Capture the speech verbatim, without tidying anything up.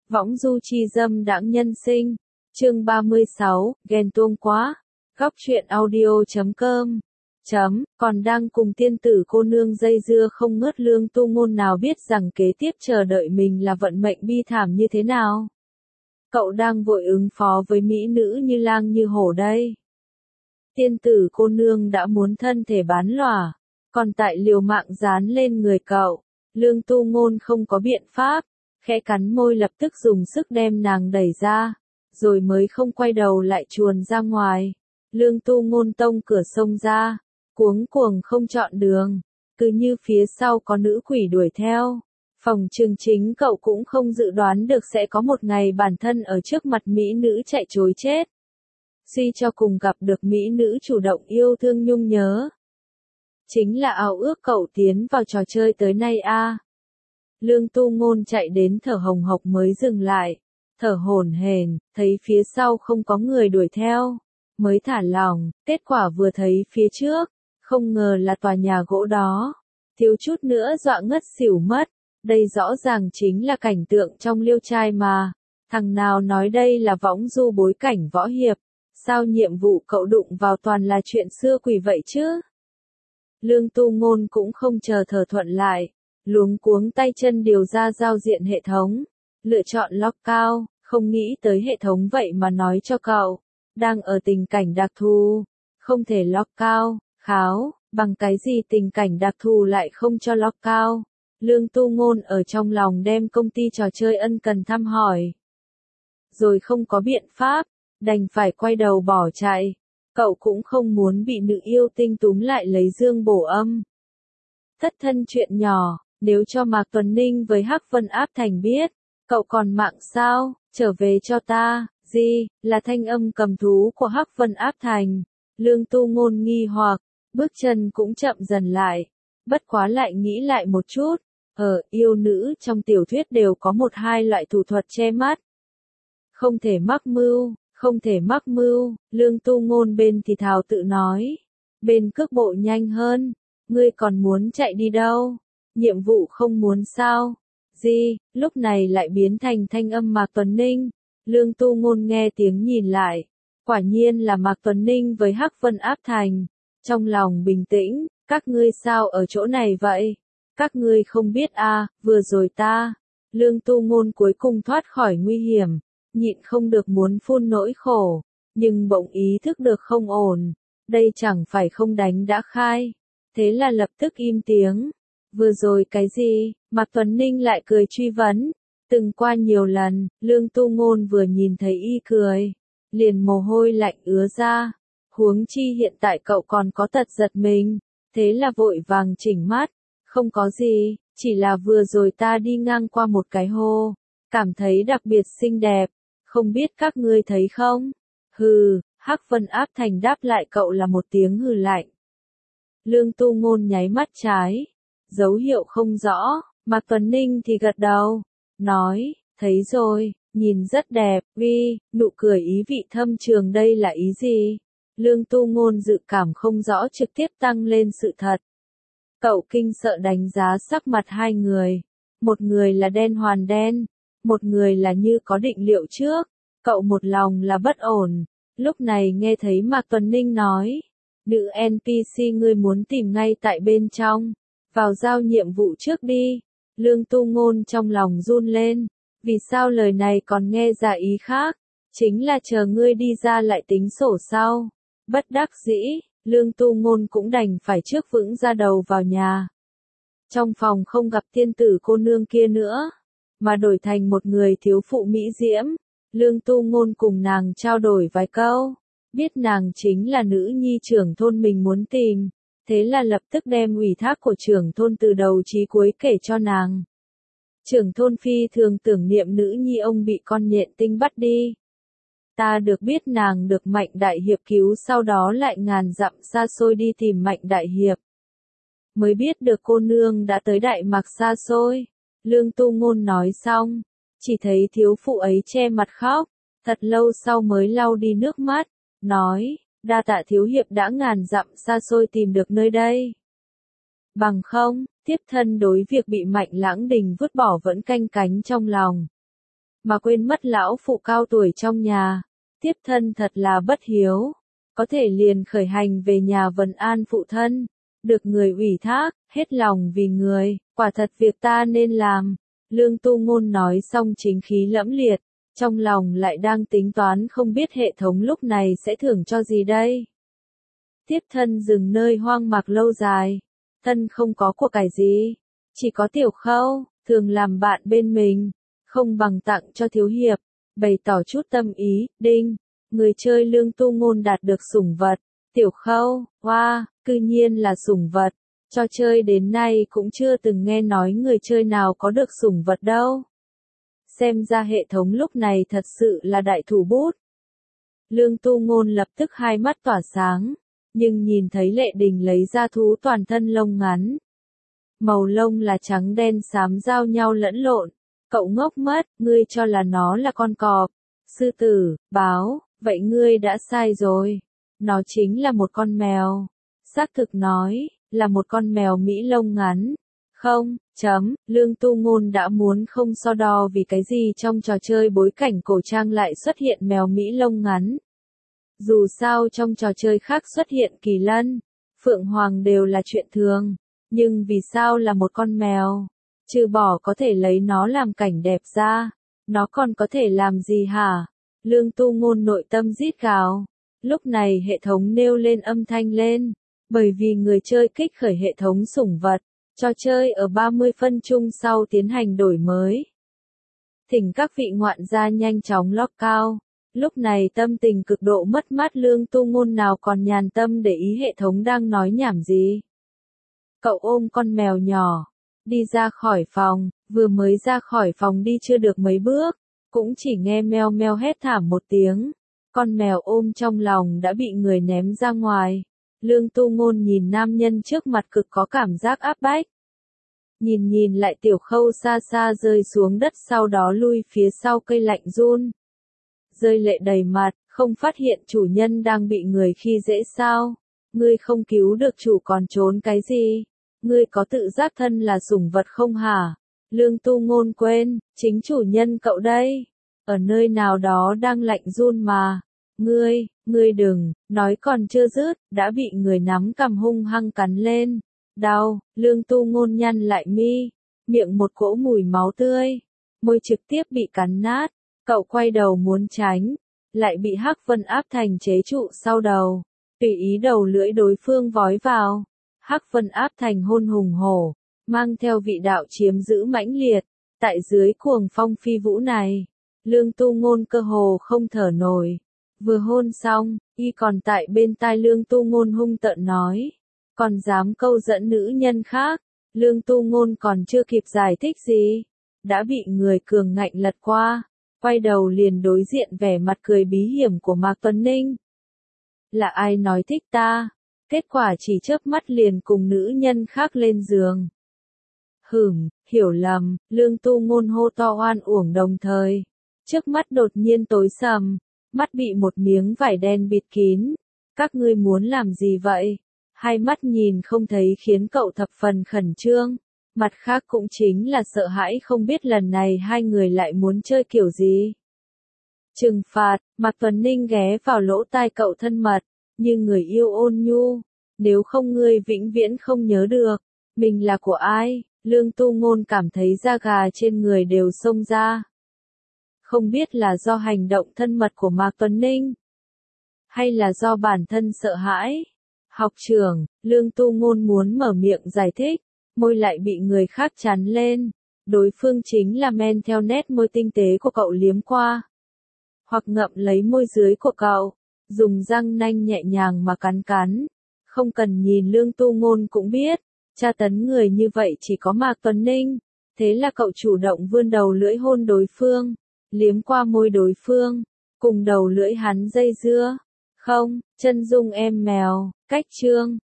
Võng du chi dâm đãng nhân sinh. Chương ba mươi sáu, ghen tuông quá. Góc truyện audio chấm com. Chấm, còn đang cùng tiên tử cô nương dây dưa không ngớt, Lương Tu Ngôn nào biết rằng kế tiếp chờ đợi mình là vận mệnh bi thảm như thế nào. Cậu đang vội ứng phó với mỹ nữ như lang như hổ đây. Tiên tử cô nương đã muốn thân thể bán lỏa, còn tại liều mạng dán lên người cậu. Lương Tu Ngôn không có biện pháp, khẽ cắn môi lập tức dùng sức đem nàng đẩy ra, rồi mới không quay đầu lại chuồn ra ngoài. Lương Tu Ngôn tông cửa xông ra, cuống cuồng không chọn đường, cứ như phía sau có nữ quỷ đuổi theo. Phòng trường chính cậu cũng không dự đoán được sẽ có một ngày bản thân ở trước mặt mỹ nữ chạy trối chết. Suy cho cùng gặp được mỹ nữ chủ động yêu thương nhung nhớ. Chính là ao ước cậu tiến vào trò chơi tới nay a. À. Lương Tu Ngôn chạy đến thở hồng hộc mới dừng lại, thở hổn hển, thấy phía sau không có người đuổi theo, mới thả lỏng, kết quả vừa thấy phía trước, không ngờ là tòa nhà gỗ đó, thiếu chút nữa dọa ngất xỉu mất, đây rõ ràng chính là cảnh tượng trong Liêu Trai mà, thằng nào nói đây là võng du bối cảnh võ hiệp, sao nhiệm vụ cậu đụng vào toàn là chuyện xưa quỷ vậy chứ? Lương Tu Ngôn cũng không chờ thở thuận lại, luống cuống tay chân điều ra giao diện hệ thống, lựa chọn lock cao, không nghĩ tới hệ thống vậy mà nói cho cậu, đang ở tình cảnh đặc thù, không thể lock cao, kháo, bằng cái gì tình cảnh đặc thù lại không cho lock cao. Lương Tu Ngôn ở trong lòng đem công ty trò chơi ân cần thăm hỏi. Rồi không có biện pháp, đành phải quay đầu bỏ chạy, cậu cũng không muốn bị nữ yêu tinh túm lại lấy dương bổ âm. Thất thân chuyện nhỏ, nếu cho Mạc Tuấn Ninh với Hắc Vân Áp Thành biết, cậu còn mạng sao, trở về cho ta, gì, là thanh âm cầm thú của Hắc Vân Áp Thành. Lương Tu Ngôn nghi hoặc, bước chân cũng chậm dần lại, bất quá lại nghĩ lại một chút, ở yêu nữ trong tiểu thuyết đều có một hai loại thủ thuật che mắt. Không thể mắc mưu, không thể mắc mưu, Lương Tu Ngôn bên thì thào tự nói, bên cước bộ nhanh hơn, ngươi còn muốn chạy đi đâu? Nhiệm vụ không muốn sao? Gì, lúc này lại biến thành thanh âm Mạc Tuấn Ninh. Lương Tu Ngôn nghe tiếng nhìn lại, quả nhiên là Mạc Tuấn Ninh với Hắc Vân Áp Thành. Trong lòng bình tĩnh, các ngươi sao ở chỗ này vậy? Các ngươi không biết à, vừa rồi ta. Lương Tu Ngôn cuối cùng thoát khỏi nguy hiểm, nhịn không được muốn phun nỗi khổ, nhưng bỗng ý thức được không ổn, đây chẳng phải không đánh đã khai. Thế là lập tức im tiếng. Vừa rồi cái gì? Mạc Tuấn Ninh lại cười truy vấn. Từng qua nhiều lần, Lương Tu Ngôn vừa nhìn thấy y cười, liền mồ hôi lạnh ứa ra. Huống chi hiện tại cậu còn có tật giật mình, thế là vội vàng chỉnh mắt. Không có gì, chỉ là vừa rồi ta đi ngang qua một cái hồ, cảm thấy đặc biệt xinh đẹp, không biết các ngươi thấy không? Hừ, Hắc Vân Áp Thành đáp lại cậu là một tiếng hừ lạnh. Lương Tu Ngôn nháy mắt trái, dấu hiệu không rõ, Mạc Tuấn Ninh thì gật đầu, nói, thấy rồi, nhìn rất đẹp, vi, nụ cười ý vị thâm trường đây là ý gì? Lương Tu Ngôn dự cảm không rõ trực tiếp tăng lên sự thật. Cậu kinh sợ đánh giá sắc mặt hai người, một người là đen hoàn đen, một người là như có định liệu trước, cậu một lòng là bất ổn, lúc này nghe thấy Mạc Tuấn Ninh nói, nữ en pê xê ngươi muốn tìm ngay tại bên trong, vào giao nhiệm vụ trước đi. Lương Tu Ngôn trong lòng run lên, vì sao lời này còn nghe ra ý khác, chính là chờ ngươi đi ra lại tính sổ sau. Bất đắc dĩ, Lương Tu Ngôn cũng đành phải trước vững ra đầu vào nhà. Trong phòng không gặp tiên tử cô nương kia nữa, mà đổi thành một người thiếu phụ mỹ diễm. Lương Tu Ngôn cùng nàng trao đổi vài câu, biết nàng chính là nữ nhi trưởng thôn mình muốn tìm, thế là lập tức đem ủy thác của trưởng thôn từ đầu chí cuối kể cho nàng. Trưởng thôn phi thường tưởng niệm nữ nhi ông bị con nhện tinh bắt đi. Ta được biết nàng được Mạnh Đại Hiệp cứu, sau đó lại ngàn dặm xa xôi đi tìm Mạnh Đại Hiệp. Mới biết được cô nương đã tới Đại Mạc xa xôi. Lương Tu Ngôn nói xong, chỉ thấy thiếu phụ ấy che mặt khóc, thật lâu sau mới lau đi nước mắt, nói, đa tạ thiếu hiệp đã ngàn dặm xa xôi tìm được nơi đây. Bằng không, tiếp thân đối việc bị Mạnh Lãng Đình vứt bỏ vẫn canh cánh trong lòng. mà quên mất lão phụ cao tuổi trong nhà. Tiếp thân thật là bất hiếu, có thể liền khởi hành về nhà vấn an phụ thân, được người ủy thác, hết lòng vì người, quả thật việc ta nên làm. Lương Tu Ngôn nói xong chính khí lẫm liệt, trong lòng lại đang tính toán không biết hệ thống lúc này sẽ thưởng cho gì đây. Tiếp thân dừng nơi hoang mạc lâu dài, thân không có của cải gì, chỉ có Tiểu Khâu, thường làm bạn bên mình, không bằng tặng cho thiếu hiệp, bày tỏ chút tâm ý. Đinh, người chơi Lương Tu Ngôn đạt được sủng vật, Tiểu Khâu. Hoa, wow, cư nhiên là sủng vật, trò chơi đến nay cũng chưa từng nghe nói người chơi nào có được sủng vật đâu. Xem ra hệ thống lúc này thật sự là đại thủ bút. Lương Tu Ngôn lập tức hai mắt tỏa sáng, nhưng nhìn thấy Lệ Đình lấy ra thú toàn thân lông ngắn. Màu lông là trắng đen xám giao nhau lẫn lộn. Cậu ngốc mất, ngươi cho là nó là con cọp, sư tử, báo, vậy ngươi đã sai rồi. Nó chính là một con mèo. Xác thực nói, là một con mèo Mỹ lông ngắn. Không, chấm, Lương Tu Ngôn đã muốn không so đo vì cái gì trong trò chơi bối cảnh cổ trang lại xuất hiện mèo Mỹ lông ngắn. Dù sao trong trò chơi khác xuất hiện kỳ lân, phượng hoàng đều là chuyện thường, nhưng vì sao là một con mèo? Trừ bỏ có thể lấy nó làm cảnh đẹp ra, nó còn có thể làm gì hả? Lương Tu Ngôn nội tâm rít gào. Lúc này hệ thống nêu lên âm thanh lên, bởi vì người chơi kích khởi hệ thống sủng vật, trò chơi ở ba mươi phân chung sau tiến hành đổi mới. Thỉnh các vị ngoạn gia nhanh chóng log cao. Lúc này tâm tình cực độ mất mát Lương Tu Ngôn nào còn nhàn tâm để ý hệ thống đang nói nhảm gì. Cậu ôm con mèo nhỏ, đi ra khỏi phòng, vừa mới ra khỏi phòng đi chưa được mấy bước, cũng chỉ nghe meo meo hét thảm một tiếng. Con mèo ôm trong lòng đã bị người ném ra ngoài. Lương Tu Ngôn nhìn nam nhân trước mặt cực có cảm giác áp bách. Nhìn nhìn lại Tiểu Khâu xa xa rơi xuống đất sau đó lui phía sau cây lạnh run. Rơi lệ đầy mặt, không phát hiện chủ nhân đang bị người khi dễ sao. Ngươi không cứu được chủ còn trốn cái gì? Ngươi có tự giác thân là sủng vật không hả? Lương Tu Ngôn quên, chính chủ nhân cậu đây. Ở nơi nào đó đang lạnh run mà. Ngươi, ngươi đừng, nói còn chưa dứt, đã bị người nắm cằm hung hăng cắn lên. Đau, Lương Tu Ngôn nhăn lại mi, miệng một cỗ mùi máu tươi, môi trực tiếp bị cắn nát. Cậu quay đầu muốn tránh, lại bị Hắc Vân áp thành chế trụ sau đầu, tùy ý đầu lưỡi đối phương vói vào. Hắc Vân áp thành hôn hùng hổ, mang theo vị đạo chiếm giữ mãnh liệt. Tại dưới cuồng phong phi vũ này, Lương Tu Ngôn cơ hồ không thở nổi. Vừa hôn xong, y còn tại bên tai Lương Tu Ngôn hung tợn nói, còn dám câu dẫn nữ nhân khác. Lương Tu Ngôn còn chưa kịp giải thích gì, đã bị người cường ngạnh lật qua, quay đầu liền đối diện vẻ mặt cười bí hiểm của Mạc Tuấn Ninh. Là ai nói thích ta? Kết quả chỉ chớp mắt liền cùng nữ nhân khác lên giường. Hửm, hiểu lầm, Lương Tu Ngôn hô to oan uổng đồng thời. Trước mắt đột nhiên tối sầm, mắt bị một miếng vải đen bịt kín. Các ngươi muốn làm gì vậy? Hai mắt nhìn không thấy khiến cậu thập phần khẩn trương. Mặt khác cũng chính là sợ hãi không biết lần này hai người lại muốn chơi kiểu gì. Trừng phạt, Mạc Tuấn Ninh ghé vào lỗ tai cậu thân mật, như người yêu ôn nhu. Nếu không ngươi vĩnh viễn không nhớ được, mình là của ai? Lương Tu Ngôn cảm thấy da gà trên người đều xông ra. Không biết là do hành động thân mật của Mạc Tuấn Ninh, hay là do bản thân sợ hãi. Học trưởng, Lương Tu Ngôn muốn mở miệng giải thích, môi lại bị người khác chắn lên. Đối phương chính là men theo nét môi tinh tế của cậu liếm qua, hoặc ngậm lấy môi dưới của cậu, dùng răng nanh nhẹ nhàng mà cắn cắn. Không cần nhìn Lương Tu Ngôn cũng biết, tra tấn người như vậy chỉ có Mạc Tuấn Ninh. Thế là cậu chủ động vươn đầu lưỡi hôn đối phương, liếm qua môi đối phương, cùng đầu lưỡi hắn dây dưa. Không, chân dung em mèo, cách chương.